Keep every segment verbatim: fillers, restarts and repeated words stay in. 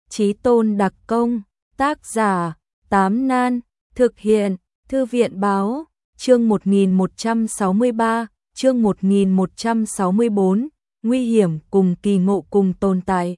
Chí tôn đặc công, tác giả, Tám Nan, thực hiện, Thư viện báo, chương một nghìn một trăm sáu mươi ba, chương một nghìn một trăm sáu mươi bốn, nguy hiểm cùng kỳ ngộ cùng tồn tại.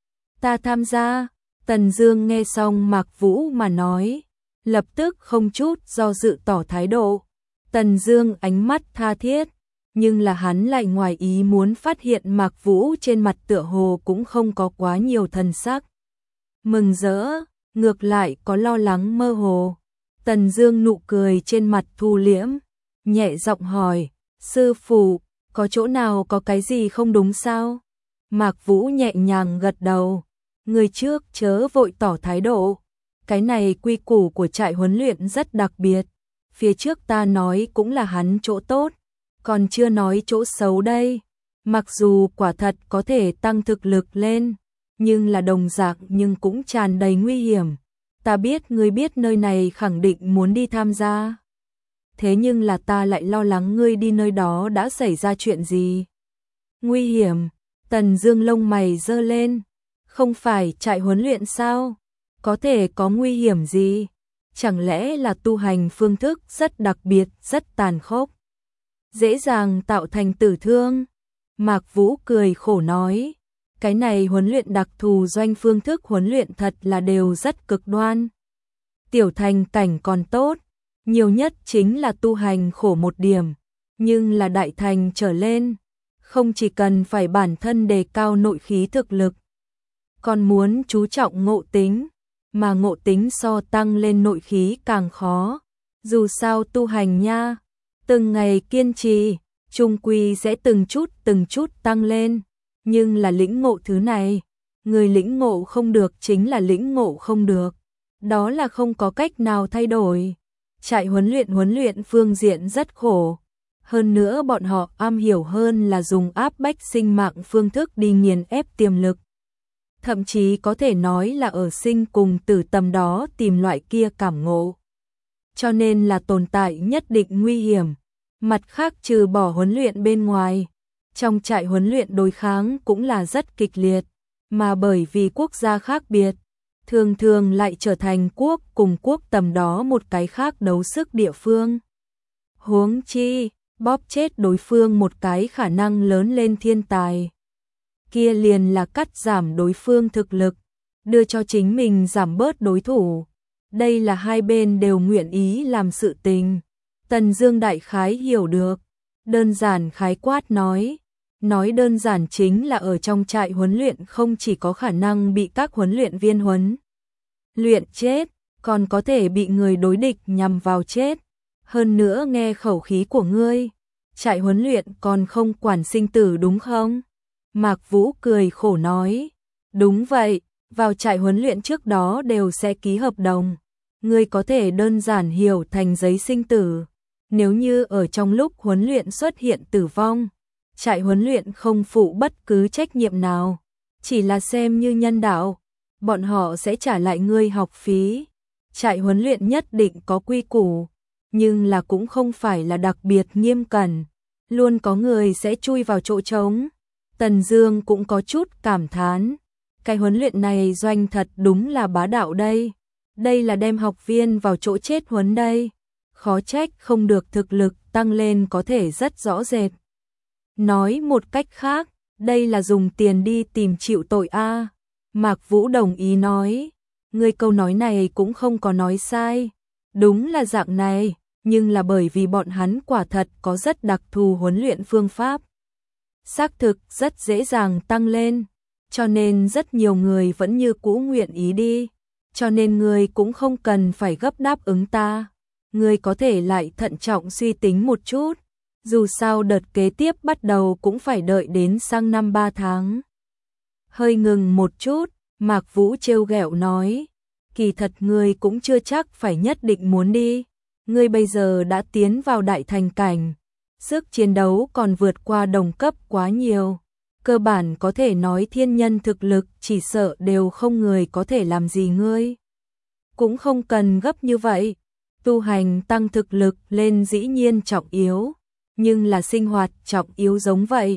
Ta tham gia, Tần Dương nghe xong Mạc Vũ mà nói, lập tức không chút do dự tỏ thái độ. Tần Dương ánh mắt tha thiết, nhưng là hắn lại ngoài ý muốn phát hiện Mạc Vũ trên mặt tựa hồ cũng không có quá nhiều thần sắc mừng rỡ, ngược lại có lo lắng mơ hồ. Tần Dương nụ cười trên mặt thu liễm, nhẹ giọng hỏi, sư phụ, có chỗ nào có cái gì không đúng sao? Mạc Vũ nhẹ nhàng gật đầu, người trước chớ vội tỏ thái độ, cái này quy củ của trại huấn luyện rất đặc biệt, phía trước ta nói cũng là hắn chỗ tốt, còn chưa nói chỗ xấu đây. Mặc dù quả thật có thể tăng thực lực lên, nhưng là đồng dạng nhưng cũng tràn đầy nguy hiểm. Ta biết ngươi biết nơi này khẳng định muốn đi tham gia. Thế nhưng là ta lại lo lắng ngươi đi nơi đó đã xảy ra chuyện gì. Nguy hiểm, Tần Dương lông mày giơ lên. Không phải trại huấn luyện sao? Có thể có nguy hiểm gì? Chẳng lẽ là tu hành phương thức rất đặc biệt, rất tàn khốc, dễ dàng tạo thành tử thương? Mạc Vũ cười khổ nói, cái này huấn luyện đặc thù doanh phương thức huấn luyện thật là đều rất cực đoan. Tiểu thành cảnh còn tốt, nhiều nhất chính là tu hành khổ một điểm, nhưng là đại thành trở lên, không chỉ cần phải bản thân đề cao nội khí thực lực, còn muốn chú trọng ngộ tính, mà ngộ tính so tăng lên nội khí càng khó. Dù sao tu hành nha, từng ngày kiên trì, chung quy sẽ từng chút từng chút tăng lên, nhưng là lĩnh ngộ thứ này, người lĩnh ngộ không được chính là lĩnh ngộ không được, đó là không có cách nào thay đổi. Trại huấn luyện huấn luyện phương diện rất khổ, hơn nữa bọn họ am hiểu hơn là dùng áp bách sinh mạng phương thức đi nghiền ép tiềm lực. Thậm chí có thể nói là ở sinh cùng tử tầm đó tìm loại kia cảm ngộ. Cho nên là tồn tại nhất định nguy hiểm. Mặt khác trừ bỏ huấn luyện bên ngoài, trong trại huấn luyện đối kháng cũng là rất kịch liệt, mà bởi vì quốc gia khác biệt, thường thường lại trở thành quốc cùng quốc tầm đó một cái khác đấu sức địa phương. Huống chi, bóp chết đối phương một cái khả năng lớn lên thiên tài, kia liền là cắt giảm đối phương thực lực, đưa cho chính mình giảm bớt đối thủ. Đây là hai bên đều nguyện ý làm sự tình. Tần Dương đại khái hiểu được, đơn giản khái quát nói, nói đơn giản chính là ở trong trại huấn luyện không chỉ có khả năng bị các huấn luyện viên huấn luyện chết, còn có thể bị người đối địch nhằm vào chết. Hơn nữa nghe khẩu khí của ngươi, trại huấn luyện còn không quản sinh tử đúng không? Mạc Vũ cười khổ nói, đúng vậy, vào trại huấn luyện trước đó đều sẽ ký hợp đồng, ngươi có thể đơn giản hiểu thành giấy sinh tử. Nếu như ở trong lúc huấn luyện xuất hiện tử vong, trại huấn luyện không phụ bất cứ trách nhiệm nào, chỉ là xem như nhân đạo, bọn họ sẽ trả lại ngươi học phí. Trại huấn luyện nhất định có quy củ, nhưng là cũng không phải là đặc biệt nghiêm cẩn, luôn có người sẽ chui vào chỗ trống. Tần Dương cũng có chút cảm thán, cái huấn luyện này doanh thật đúng là bá đạo đây, đây là đem học viên vào chỗ chết huấn đây. Khó trách không được thực lực tăng lên có thể rất rõ rệt. Nói một cách khác, đây là dùng tiền đi tìm chịu tội a. À. Mạc Vũ đồng ý nói, ngươi câu nói này cũng không có nói sai, đúng là dạng này, nhưng là bởi vì bọn hắn quả thật có rất đặc thù huấn luyện phương pháp, xác thực rất dễ dàng tăng lên, cho nên rất nhiều người vẫn như cũ nguyện ý đi, cho nên ngươi cũng không cần phải gấp đáp ứng ta. Ngươi có thể lại thận trọng suy tính một chút, dù sao đợt kế tiếp bắt đầu cũng phải đợi đến sang năm ba tháng. Hơi ngừng một chút, Mạc Vũ trêu ghẹo nói, kỳ thật ngươi cũng chưa chắc phải nhất định muốn đi, ngươi bây giờ đã tiến vào đại thành cảnh, sức chiến đấu còn vượt qua đồng cấp quá nhiều, cơ bản có thể nói thiên nhân thực lực chỉ sợ đều không người có thể làm gì ngươi. Cũng không cần gấp như vậy. Tu hành tăng thực lực lên dĩ nhiên trọng yếu, nhưng là sinh hoạt trọng yếu giống vậy.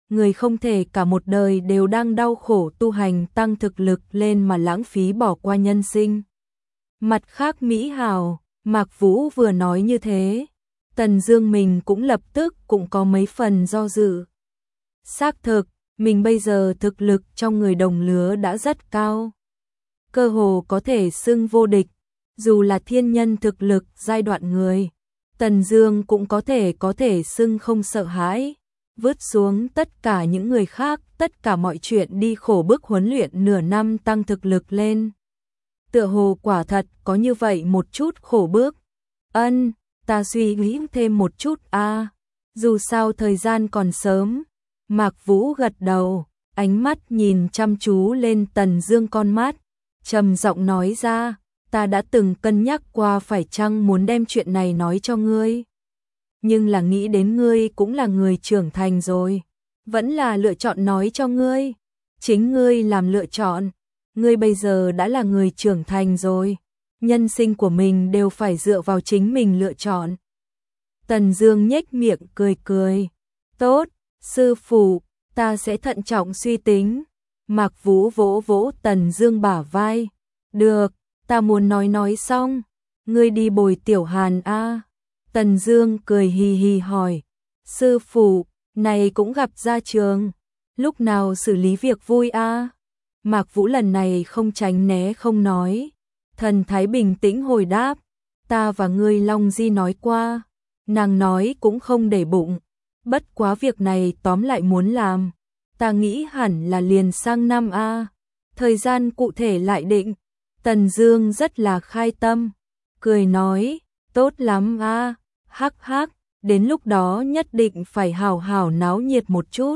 người không thể cả một đời đều đang đau khổ tu hành tăng thực lực lên mà lãng phí bỏ qua nhân sinh. Mặt khác Mỹ Hào, Mạc Vũ vừa nói như thế, Tần Dương mình cũng lập tức cũng có mấy phần do dự. Xác thực, mình bây giờ thực lực trong người đồng lứa đã rất cao. Cơ hồ có thể xưng vô địch, dù là thiên nhân thực lực giai đoạn người, Tần Dương cũng có thể có thể xưng không sợ hãi, vứt xuống tất cả những người khác, tất cả mọi chuyện đi khổ bức huấn luyện nửa năm tăng thực lực lên. Tựa hồ quả thật có như vậy một chút khổ bước. Ân, ta suy nghĩ thêm một chút a, à, dù sao thời gian còn sớm. Mạc Vũ gật đầu, ánh mắt nhìn chăm chú lên Tần Dương con mắt, trầm giọng nói ra, ta đã từng cân nhắc qua phải chăng muốn đem chuyện này nói cho ngươi. Nhưng là nghĩ đến ngươi cũng là người trưởng thành rồi, vẫn là lựa chọn nói cho ngươi. Chính ngươi làm lựa chọn, ngươi bây giờ đã là người trưởng thành rồi, nhân sinh của mình đều phải dựa vào chính mình lựa chọn. Tần Dương nhếch miệng cười cười, tốt, sư phụ, ta sẽ thận trọng suy tính. Mạc Vũ vỗ vỗ Tần Dương bả vai, được, ta muốn nói nói xong, ngươi đi bồi Tiểu Hàn a. À. Tần Dương cười hì hì hỏi, sư phụ, này cũng gặp ra trường, lúc nào xử lý việc vui a? À? Mạc Vũ lần này không tránh né không nói, thần thái bình tĩnh hồi đáp, ta và ngươi Long Di nói qua, nàng nói cũng không để bụng, bất quá việc này tóm lại muốn làm, ta nghĩ hẳn là liền sang năm a, à. Thời gian cụ thể lại định. Tần Dương rất là khai tâm, cười nói, tốt lắm a, à. Hắc hắc, đến lúc đó nhất định phải hào hào náo nhiệt một chút.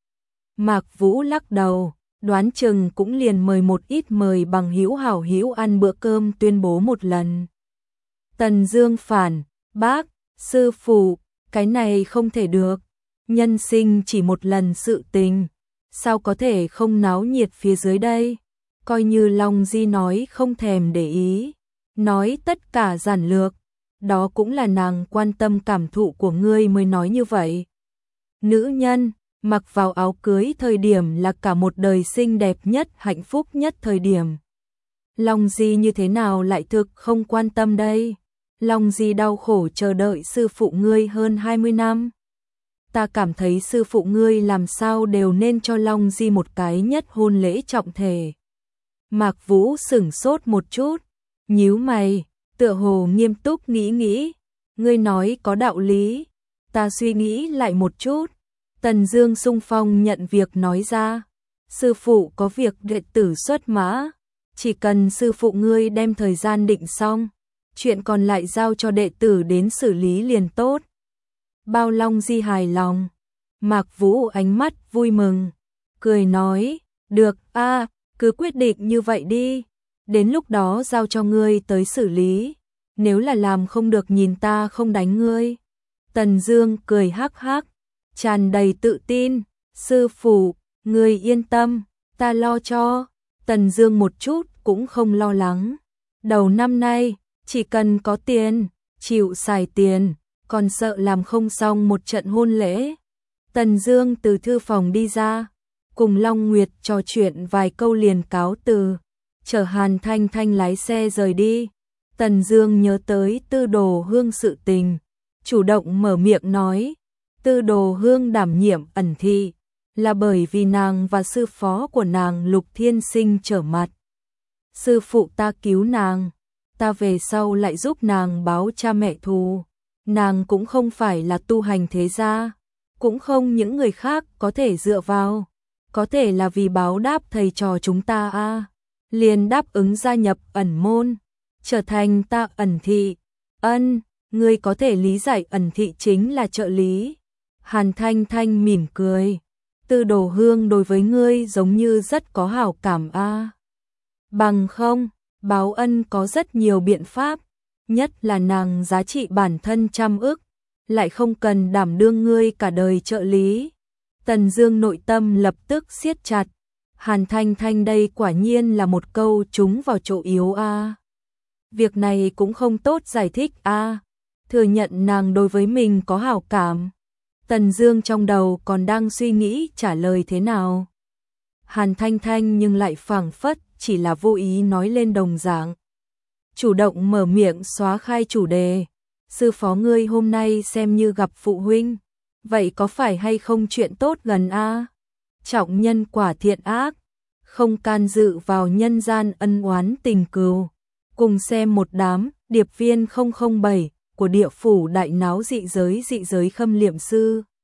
Mạc Vũ lắc đầu, đoán chừng cũng liền mời một ít mời bằng hữu hảo hữu ăn bữa cơm tuyên bố một lần. Tần Dương phản, bác, sư phụ, cái này không thể được, nhân sinh chỉ một lần sự tình, sao có thể không náo nhiệt phía dưới đây, coi như Long Di nói không thèm để ý, nói tất cả giản lược, đó cũng là nàng quan tâm cảm thụ của ngươi mới nói như vậy. Nữ nhân, mặc vào áo cưới thời điểm là cả một đời xinh đẹp nhất, hạnh phúc nhất thời điểm. Long Di như thế nào lại thực không quan tâm đây? Long Di đau khổ chờ đợi sư phụ ngươi hơn hai mươi năm. Ta cảm thấy sư phụ ngươi làm sao đều nên cho Long Di một cái nhất hôn lễ trọng thể. Mạc Vũ sửng sốt một chút, nhíu mày, tựa hồ nghiêm túc nghĩ nghĩ, ngươi nói có đạo lý, ta suy nghĩ lại một chút. Tần Dương xung phong nhận việc nói ra, sư phụ có việc đệ tử xuất mã, chỉ cần sư phụ ngươi đem thời gian định xong, chuyện còn lại giao cho đệ tử đến xử lý liền tốt. Bao Long Di hài lòng, Mạc Vũ ánh mắt vui mừng, cười nói, được a, à, cứ quyết định như vậy đi, đến lúc đó giao cho ngươi tới xử lý, nếu là làm không được nhìn ta không đánh ngươi. Tần Dương cười hắc hắc, tràn đầy tự tin, sư phụ, ngươi yên tâm, ta lo cho. Tần Dương một chút cũng không lo lắng, đầu năm nay, chỉ cần có tiền, chịu xài tiền, còn sợ làm không xong một trận hôn lễ. Tần Dương từ thư phòng đi ra, cùng Long Nguyệt trò chuyện vài câu liền cáo từ, chở Hàn Thanh Thanh lái xe rời đi. Tần Dương nhớ tới Tư Đồ Hương sự tình, chủ động mở miệng nói, Tư Đồ Hương đảm nhiệm ẩn thị, là bởi vì nàng và sư phó của nàng Lục Thiên Sinh trở mặt. Sư phụ ta cứu nàng, ta về sau lại giúp nàng báo cha mẹ thù. Nàng cũng không phải là tu hành thế gia, cũng không những người khác có thể dựa vào, có thể là vì báo đáp thầy trò chúng ta a, à. Liền đáp ứng gia nhập ẩn môn, trở thành ta ẩn thị. Ân, ngươi có thể lý giải ẩn thị chính là trợ lý. Hàn Thanh Thanh mỉm cười, Tư Đồ Hương đối với ngươi giống như rất có hảo cảm a. À. Bằng không, báo ân có rất nhiều biện pháp, nhất là nàng giá trị bản thân trăm ức, lại không cần đảm đương ngươi cả đời trợ lý. Tần Dương nội tâm lập tức siết chặt, Hàn Thanh Thanh đây quả nhiên là một câu trúng vào chỗ yếu a. À. Việc này cũng không tốt giải thích a, à. Thừa nhận nàng đối với mình có hảo cảm. Tần Dương trong đầu còn đang suy nghĩ trả lời thế nào. Hàn Thanh Thanh nhưng lại phảng phất chỉ là vô ý nói lên đồng dạng. Chủ động mở miệng xóa khai chủ đề. Sư phó ngươi hôm nay xem như gặp phụ huynh, vậy có phải hay không chuyện tốt gần a? Trọng nhân quả thiện ác, không can dự vào nhân gian ân oán tình cừu. Cùng xem một đám điệp viên không không bảy của địa phủ đại náo dị giới dị giới Khâm Liệm Sư.